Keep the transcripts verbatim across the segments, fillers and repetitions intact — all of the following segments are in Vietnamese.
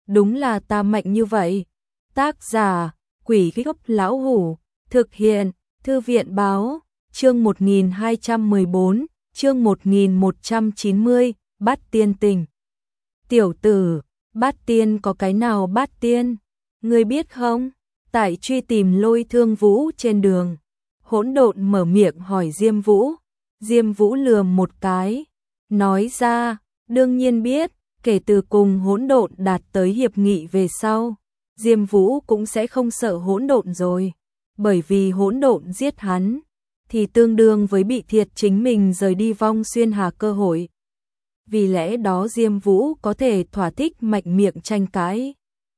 đúng là ta mạnh như vậy. Tác giả, Quỷ Gốc Lão Hủ, thực hiện, Thư viện Báo, chương một nghìn hai trăm mười bốn, chương một nghìn một trăm chín mươi, Bát Tiên Tình. Tiểu tử, Bát Tiên có cái nào Bát Tiên? Ngươi biết không? Tại truy tìm Lôi Thương Vũ trên đường, Hỗn Độn mở miệng hỏi Diêm Vũ. Diêm Vũ lườm một cái, nói ra, đương nhiên biết, kể từ cùng Hỗn Độn đạt tới hiệp nghị về sau, Diêm Vũ cũng sẽ không sợ Hỗn Độn rồi, bởi vì Hỗn Độn giết hắn, thì tương đương với bị thiệt chính mình rời đi Vong Xuyên Hà cơ hội. Vì lẽ đó Diêm Vũ có thể thỏa thích mạnh miệng tranh cãi.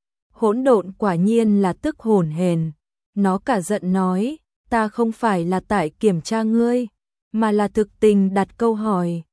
Hỗn Độn quả nhiên là tức hồn hển, nó cả giận nói, ta không phải là tại kiểm tra ngươi, mà là thực tình đặt câu hỏi.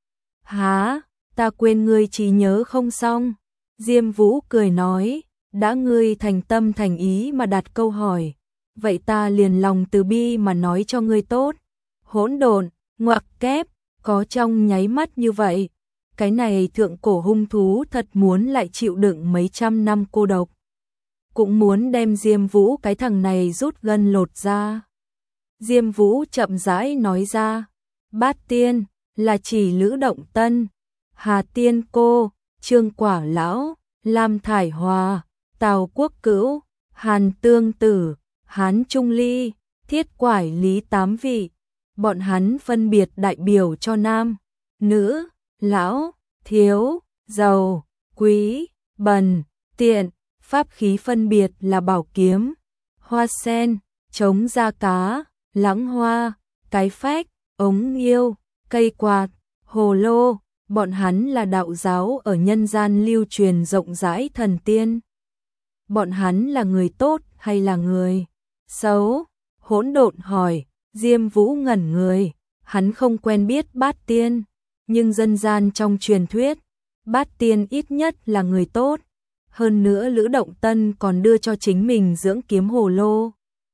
Hả, ta quên ngươi trí nhớ không xong. Diêm Vũ cười nói, đã ngươi thành tâm thành ý mà đặt câu hỏi, vậy ta liền lòng từ bi mà nói cho ngươi tốt. Hỗn Độn, ngoặc kép, có trong nháy mắt như vậy, cái này thượng cổ hung thú thật muốn lại chịu đựng mấy trăm năm cô độc. Cũng muốn đem Diêm Vũ cái thằng này rút gân lột ra. Diêm Vũ chậm rãi nói ra, Bát Tiên là chỉ Lữ Động Tân, Hà Tiên Cô, Trương Quả Lão, Lam Thải Hòa, Tào Quốc Cữu, Hàn Tương Tử, Hán Trung Ly, Thiết Quải Lý tám vị. Bọn hắn phân biệt đại biểu cho nam, nữ, lão, thiếu, giàu, quý, bần, tiện. Pháp khí phân biệt là bảo kiếm, hoa sen, trống da cá, lãng hoa, cái phách, ống yêu, cây quạt, hồ lô. Bọn hắn là đạo giáo ở nhân gian lưu truyền rộng rãi thần tiên. Bọn hắn là người tốt hay là người xấu? Hỗn Độn hỏi. Diêm Vũ ngẩn người, hắn không quen biết Bát Tiên, nhưng dân gian trong truyền thuyết, Bát Tiên ít nhất là người tốt. Hơn nữa Lữ Động Tân còn đưa cho chính mình dưỡng kiếm hồ lô.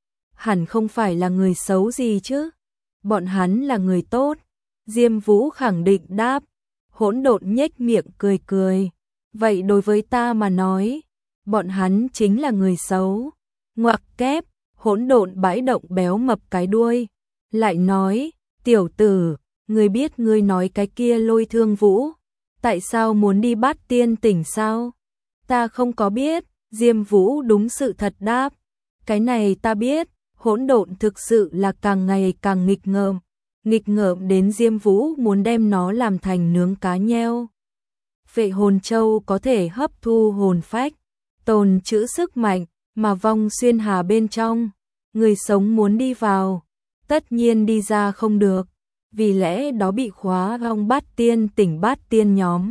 Hẳn không phải là người xấu gì chứ? Bọn hắn là người tốt. Diêm Vũ khẳng định đáp. Hỗn Độn nhếch miệng cười cười. Vậy đối với ta mà nói, bọn hắn chính là người xấu. Ngoặc kép, Hỗn Độn bãi động béo mập cái đuôi. Lại nói, tiểu tử, ngươi biết ngươi nói cái kia Lôi Thương Vũ, tại sao muốn đi Bát Tiên tỉnh sao? Ta không có biết. Diêm Vũ đúng sự thật đáp. Cái này ta biết. Hỗn Độn thực sự là càng ngày càng nghịch ngợm, nghịch ngợm đến Diêm Vũ muốn đem nó làm thành nướng cá nheo. Phệ hồn châu có thể hấp thu hồn phách, tồn trữ sức mạnh, mà Vong Xuyên Hà bên trong, người sống muốn đi vào, tất nhiên đi ra không được, vì lẽ đó bị khóa trong Bát Tiên tỉnh Bát Tiên nhóm.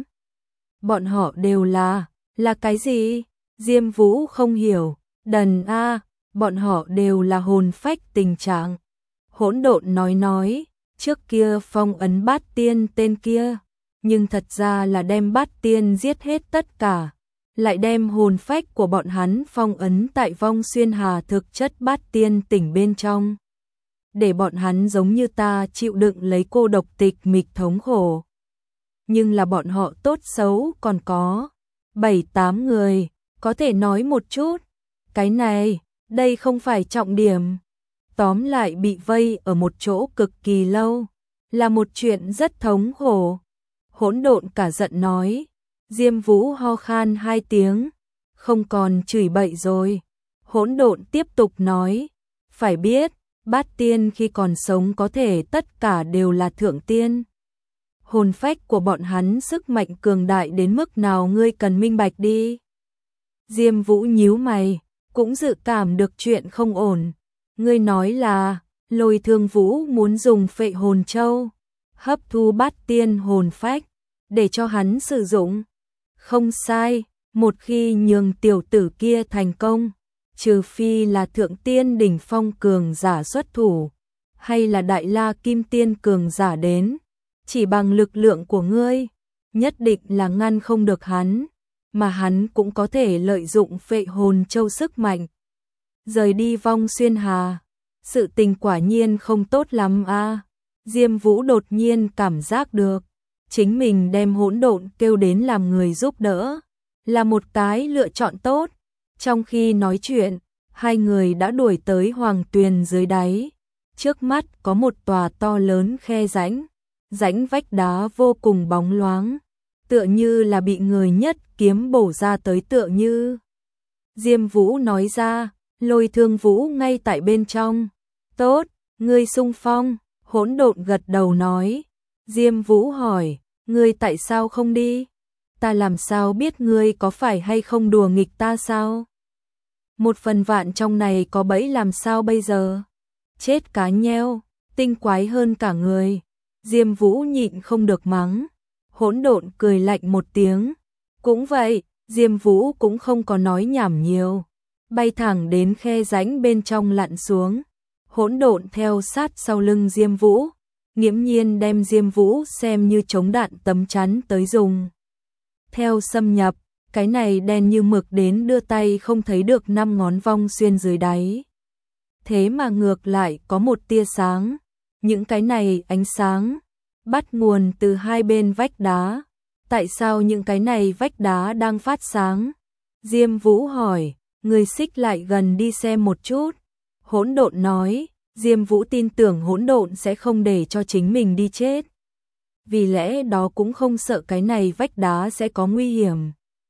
Bọn họ đều là, là cái gì? Diêm Vũ không hiểu. Đần a, bọn họ đều là hồn phách tình trạng. Hỗn Độn nói nói, trước kia phong ấn Bát Tiên tên kia, nhưng thật ra là đem Bát Tiên giết hết tất cả, lại đem hồn phách của bọn hắn phong ấn tại Vong Xuyên Hà thực chất Bát Tiên tỉnh bên trong, để bọn hắn giống như ta chịu đựng lấy cô độc tịch mịch thống khổ. Nhưng là bọn họ tốt xấu còn có bảy tám người, có thể nói một chút. Cái này, đây không phải trọng điểm. Tóm lại bị vây ở một chỗ cực kỳ lâu, là một chuyện rất thống khổ. Hỗn Độn cả giận nói. Diêm Vũ ho khan hai tiếng, không còn chửi bậy rồi. Hỗn Độn tiếp tục nói, phải biết, Bát Tiên khi còn sống có thể tất cả đều là thượng tiên. Hồn phách của bọn hắn sức mạnh cường đại đến mức nào ngươi cần minh bạch đi. Diêm Vũ nhíu mày, cũng dự cảm được chuyện không ổn. Ngươi nói là, Lôi Thương Vũ muốn dùng phệ hồn châu, hấp thu Bát Tiên hồn phách, để cho hắn sử dụng. Không sai, một khi nhường tiểu tử kia thành công, trừ phi là thượng tiên đỉnh phong cường giả xuất thủ, hay là đại la kim tiên cường giả đến, chỉ bằng lực lượng của ngươi, nhất định là ngăn không được hắn, mà hắn cũng có thể lợi dụng phệ hồn châu sức mạnh. Rời đi Vong Xuyên Hà, sự tình quả nhiên không tốt lắm a. À. Diêm Vũ đột nhiên cảm giác được, chính mình đem Hỗn Độn kêu đến làm người giúp đỡ, là một cái lựa chọn tốt. Trong khi nói chuyện, hai người đã đuổi tới hoàng tuyền dưới đáy. Trước mắt có một tòa to lớn khe rãnh, rãnh vách đá vô cùng bóng loáng, tựa như là bị người nhất kiếm bổ ra tới tựa như. Diêm Vũ nói ra, Lôi Thương Vũ ngay tại bên trong. Tốt, ngươi xung phong, Hỗn Độn gật đầu nói. Diêm Vũ hỏi, ngươi tại sao không đi? Ta làm sao biết ngươi có phải hay không đùa nghịch ta sao? Một phần vạn trong này có bẫy làm sao bây giờ? Chết cá nheo, tinh quái hơn cả người. Diêm Vũ nhịn không được mắng. Hỗn Độn cười lạnh một tiếng. Cũng vậy, Diêm Vũ cũng không có nói nhảm nhiều. Bay thẳng đến khe rãnh bên trong lặn xuống. Hỗn Độn theo sát sau lưng Diêm Vũ, nghiễm nhiên đem Diêm Vũ xem như chống đạn tấm chắn tới dùng. Theo xâm nhập, cái này đen như mực đến đưa tay không thấy được năm ngón vong xuyên dưới đáy. Thế mà ngược lại có một tia sáng, những cái này ánh sáng bắt nguồn từ hai bên vách đá. Tại sao những cái này vách đá đang phát sáng? Diêm Vũ hỏi, người xích lại gần đi xem một chút. Hỗn Độn nói, Diêm Vũ tin tưởng Hỗn Độn sẽ không để cho chính mình đi chết. Vì lẽ đó cũng không sợ cái này vách đá sẽ có nguy hiểm.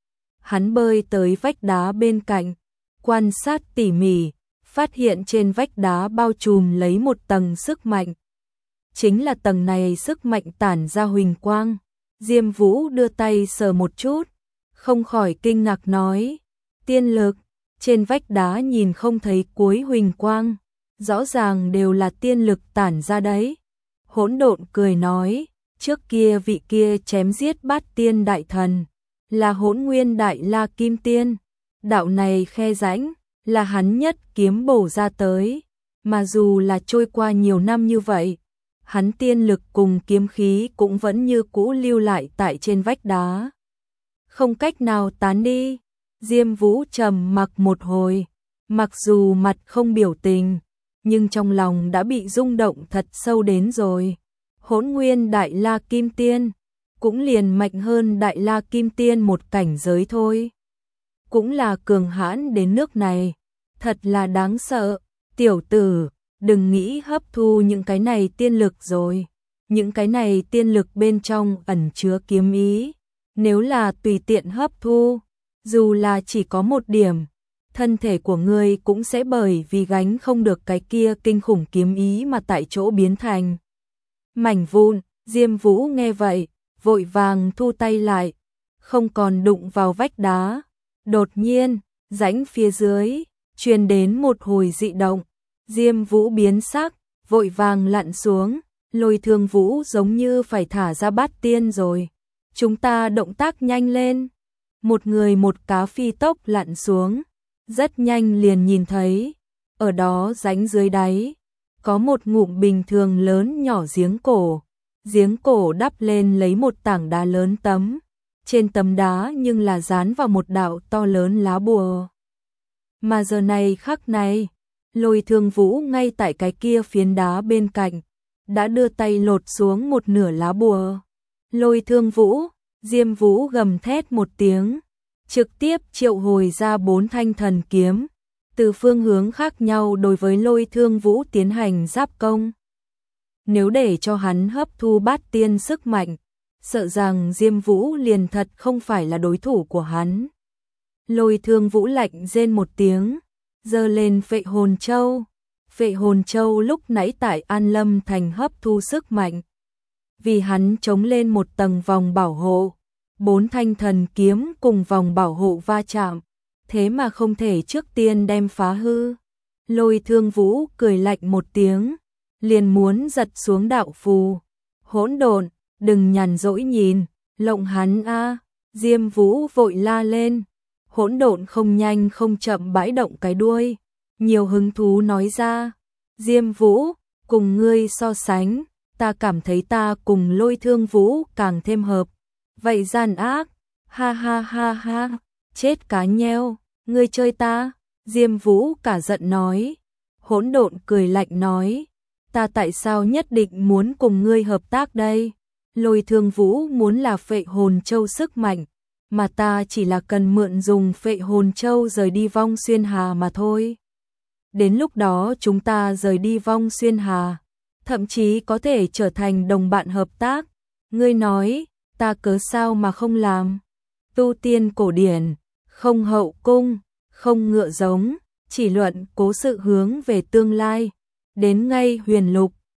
Hắn bơi tới vách đá bên cạnh, quan sát tỉ mỉ, phát hiện trên vách đá bao trùm lấy một tầng sức mạnh. Chính là tầng này sức mạnh tản ra huỳnh quang. Diêm Vũ đưa tay sờ một chút, không khỏi kinh ngạc nói, tiên lực. Trên vách đá nhìn không thấy cuối huỳnh quang, rõ ràng đều là tiên lực tản ra đấy. Hỗn Độn cười nói, trước kia vị kia chém giết bát tiên đại thần, là Hỗn Nguyên Đại La Kim Tiên. Đạo này khe rãnh, là hắn nhất kiếm bổ ra tới. Mà dù là trôi qua nhiều năm như vậy, hắn tiên lực cùng kiếm khí cũng vẫn như cũ lưu lại tại trên vách đá, không cách nào tán đi. Diêm Vũ trầm mặc một hồi, mặc dù mặt không biểu tình, nhưng trong lòng đã bị rung động thật sâu đến rồi. Hỗn Nguyên Đại La Kim Tiên, cũng liền mạnh hơn Đại La Kim Tiên một cảnh giới thôi. Cũng là cường hãn đến nước này, thật là đáng sợ. Tiểu tử, đừng nghĩ hấp thu những cái này tiên lực rồi. Những cái này tiên lực bên trong ẩn chứa kiếm ý. Nếu là tùy tiện hấp thu, dù là chỉ có một điểm, thân thể của ngươi cũng sẽ bởi vì gánh không được cái kia kinh khủng kiếm ý mà tại chỗ biến thành mảnh vụn. Diêm Vũ nghe vậy, vội vàng thu tay lại, không còn đụng vào vách đá. Đột nhiên, rãnh phía dưới truyền đến một hồi dị động. Diêm Vũ biến sắc, vội vàng lặn xuống. Lôi Thương Vũ giống như phải thả ra bát tiên rồi. Chúng ta động tác nhanh lên. Một người một cá phi tốc lặn xuống, rất nhanh liền nhìn thấy, ở đó rãnh dưới đáy, có một ngụm bình thường lớn nhỏ giếng cổ. Giếng cổ đắp lên lấy một tảng đá lớn tấm, trên tấm đá nhưng là dán vào một đạo to lớn lá bùa. Mà giờ này khắc này, Lôi Thương Vũ ngay tại cái kia phiến đá bên cạnh, đã đưa tay lột xuống một nửa lá bùa. Lôi Thương Vũ, Diêm Vũ gầm thét một tiếng, trực tiếp triệu hồi ra bốn thanh thần kiếm, từ phương hướng khác nhau đối với Lôi Thương Vũ tiến hành giáp công. Nếu để cho hắn hấp thu bát tiên sức mạnh, sợ rằng Diêm Vũ liền thật không phải là đối thủ của hắn. Lôi Thương Vũ lạnh rên một tiếng, giơ lên Phệ Hồn Châu. Phệ Hồn Châu lúc nãy tại An Lâm Thành hấp thu sức mạnh, vì hắn chống lên một tầng vòng bảo hộ. Bốn thanh thần kiếm cùng vòng bảo hộ va chạm, thế mà không thể trước tiên đem phá hư. Lôi Thương Vũ cười lạnh một tiếng, liền muốn giật xuống đạo phù. Hỗn Độn, đừng nhàn rỗi nhìn, lộng hắn a. Diêm Vũ vội la lên. Hỗn Độn không nhanh không chậm bãi động cái đuôi, nhiều hứng thú nói ra, Diêm Vũ, cùng ngươi so sánh, ta cảm thấy ta cùng Lôi Thương Vũ càng thêm hợp. Vậy gian ác, ha ha ha ha, chết cá nheo, ngươi chơi ta. Diêm Vũ cả giận nói. Hỗn Độn cười lạnh nói, ta tại sao nhất định muốn cùng ngươi hợp tác đây? Lôi Thương Vũ muốn là Phệ Hồn Châu sức mạnh, mà ta chỉ là cần mượn dùng Phệ Hồn Châu rời đi Vong Xuyên Hà mà thôi. Đến lúc đó chúng ta rời đi Vong Xuyên Hà, thậm chí có thể trở thành đồng bạn hợp tác. Ngươi nói, ta cớ sao mà không làm? Tu tiên cổ điển, không hậu cung, không ngựa giống, chỉ luận cố sự hướng về tương lai. Đến ngay huyền lục,